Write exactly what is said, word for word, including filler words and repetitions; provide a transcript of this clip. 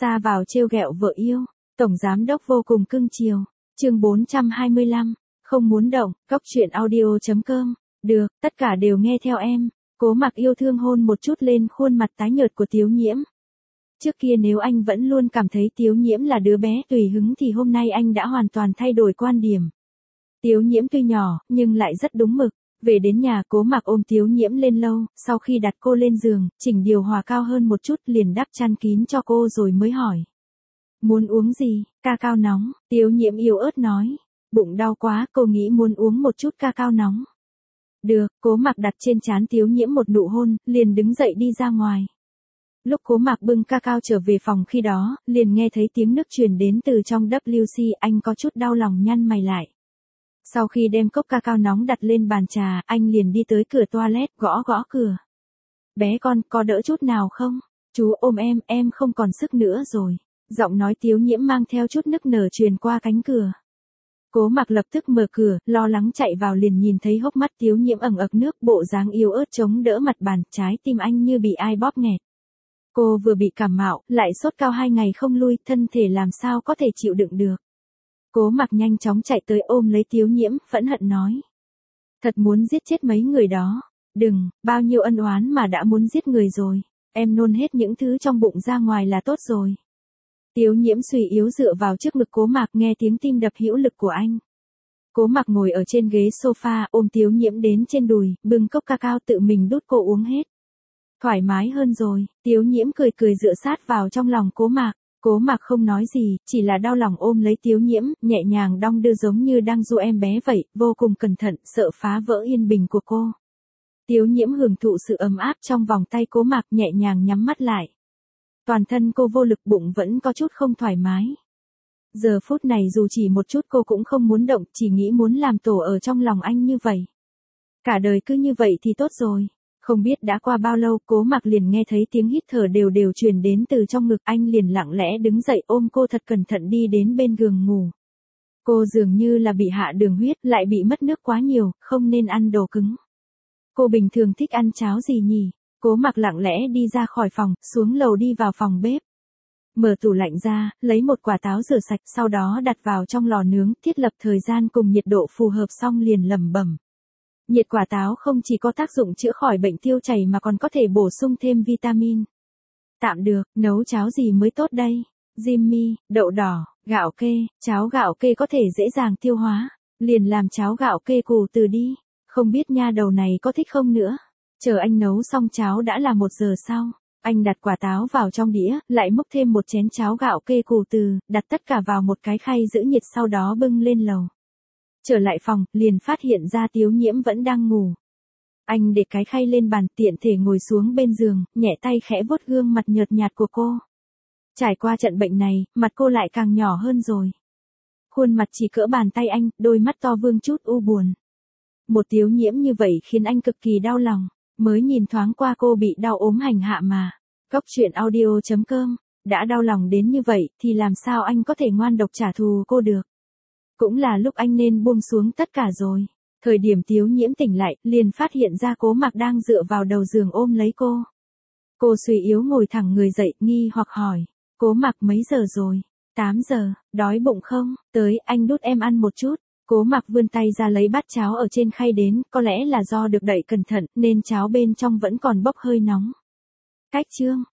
Ra vào trêu ghẹo vợ yêu, tổng giám đốc vô cùng cưng chiều. Chương bốn trăm hai mươi lăm, không muốn động, cóc truyện audio chấm com. Được, tất cả đều nghe theo em. Cố Mặc yêu thương hôn một chút lên khuôn mặt tái nhợt của Tiếu Nhiễm. Trước kia nếu anh vẫn luôn cảm thấy Tiếu Nhiễm là đứa bé tùy hứng thì hôm nay anh đã hoàn toàn thay đổi quan điểm. Tiếu Nhiễm tuy nhỏ, nhưng lại rất đúng mực. Về đến nhà, Cố Mặc ôm Tiếu Nhiễm lên lâu, sau khi đặt cô lên giường, chỉnh điều hòa cao hơn một chút liền đắp chăn kín cho cô rồi mới hỏi. Muốn uống gì? Ca cao nóng, Tiếu Nhiễm yếu ớt nói. Bụng đau quá, cô nghĩ muốn uống một chút ca cao nóng. Được, Cố Mặc đặt trên trán Tiếu Nhiễm một nụ hôn, liền đứng dậy đi ra ngoài. Lúc Cố Mặc bưng ca cao trở về phòng khi đó, liền nghe thấy tiếng nước truyền đến từ trong vê xê, anh có chút đau lòng nhăn mày lại. Sau khi đem cốc ca cao nóng đặt lên bàn trà, anh liền đi tới cửa toilet, gõ gõ cửa. Bé con, có đỡ chút nào không? Chú ôm em, em không còn sức nữa rồi. Giọng nói Tiếu Nhiễm mang theo chút nức nở truyền qua cánh cửa. Cố Mặc lập tức mở cửa, lo lắng chạy vào liền nhìn thấy hốc mắt Tiếu Nhiễm ẩn ực nước, bộ dáng yếu ớt chống đỡ mặt bàn, trái tim anh như bị ai bóp nghẹt. Cô vừa bị cảm mạo, lại sốt cao hai ngày không lui, thân thể làm sao có thể chịu đựng được. Cố Mặc nhanh chóng chạy tới ôm lấy Tiếu Nhiễm, phẫn hận nói. Thật muốn giết chết mấy người đó. Đừng, bao nhiêu ân oán mà đã muốn giết người rồi. Em nôn hết những thứ trong bụng ra ngoài là tốt rồi. Tiếu Nhiễm suy yếu dựa vào trước ngực Cố Mặc, nghe tiếng tim đập hữu lực của anh. Cố Mặc ngồi ở trên ghế sofa, ôm Tiếu Nhiễm đến trên đùi, bưng cốc ca cao tự mình đút cô uống hết. Thoải mái hơn rồi, Tiếu Nhiễm cười cười dựa sát vào trong lòng Cố Mặc. Cố Mặc không nói gì, chỉ là đau lòng ôm lấy Tiếu Nhiễm, nhẹ nhàng đong đưa giống như đang dỗ em bé vậy, vô cùng cẩn thận, sợ phá vỡ yên bình của cô. Tiếu Nhiễm hưởng thụ sự ấm áp trong vòng tay Cố Mặc, nhẹ nhàng nhắm mắt lại. Toàn thân cô vô lực, bụng vẫn có chút không thoải mái. Giờ phút này dù chỉ một chút cô cũng không muốn động, chỉ nghĩ muốn làm tổ ở trong lòng anh như vậy. Cả đời cứ như vậy thì tốt rồi. Không biết đã qua bao lâu, Cố Mặc liền nghe thấy tiếng hít thở đều đều truyền đến từ trong ngực, anh liền lặng lẽ đứng dậy ôm cô thật cẩn thận đi đến bên giường ngủ. Cô dường như là bị hạ đường huyết, lại bị mất nước quá nhiều, không nên ăn đồ cứng. Cô bình thường thích ăn cháo gì nhỉ? Cố Mặc lặng lẽ đi ra khỏi phòng, xuống lầu đi vào phòng bếp. Mở tủ lạnh ra, lấy một quả táo rửa sạch, sau đó đặt vào trong lò nướng, thiết lập thời gian cùng nhiệt độ phù hợp xong liền lẩm bẩm. Nhiệt quả táo không chỉ có tác dụng chữa khỏi bệnh tiêu chảy mà còn có thể bổ sung thêm vitamin. Tạm được, nấu cháo gì mới tốt đây? Jimmy, đậu đỏ, gạo kê, cháo gạo kê có thể dễ dàng tiêu hóa. Liền làm cháo gạo kê củ từ đi. Không biết nha đầu này có thích không nữa. Chờ anh nấu xong cháo đã là một giờ sau. Anh đặt quả táo vào trong đĩa, lại múc thêm một chén cháo gạo kê củ từ, đặt tất cả vào một cái khay giữ nhiệt sau đó bưng lên lầu. Trở lại phòng, liền phát hiện ra Tiếu Nhiễm vẫn đang ngủ. Anh để cái khay lên bàn, tiện thể ngồi xuống bên giường, nhẹ tay khẽ vuốt gương mặt nhợt nhạt của cô. Trải qua trận bệnh này, mặt cô lại càng nhỏ hơn rồi. Khuôn mặt chỉ cỡ bàn tay anh, đôi mắt to vương chút u buồn. Một Tiếu Nhiễm như vậy khiến anh cực kỳ đau lòng. Mới nhìn thoáng qua cô bị đau ốm hành hạ mà. Cóc truyện audio chấm com. Đã đau lòng đến như vậy, thì làm sao anh có thể ngoan độc trả thù cô được. Cũng là lúc anh nên buông xuống tất cả rồi. Thời điểm Tiếu Nhiễm tỉnh lại, liền phát hiện ra Cố Mặc đang dựa vào đầu giường ôm lấy cô. Cô suy yếu ngồi thẳng người dậy, nghi hoặc hỏi. Cố Mặc mấy giờ rồi? tám giờ, đói bụng không? Tới, anh đút em ăn một chút. Cố Mặc vươn tay ra lấy bát cháo ở trên khay đến, có lẽ là do được đậy cẩn thận, nên cháo bên trong vẫn còn bốc hơi nóng. Cách chương,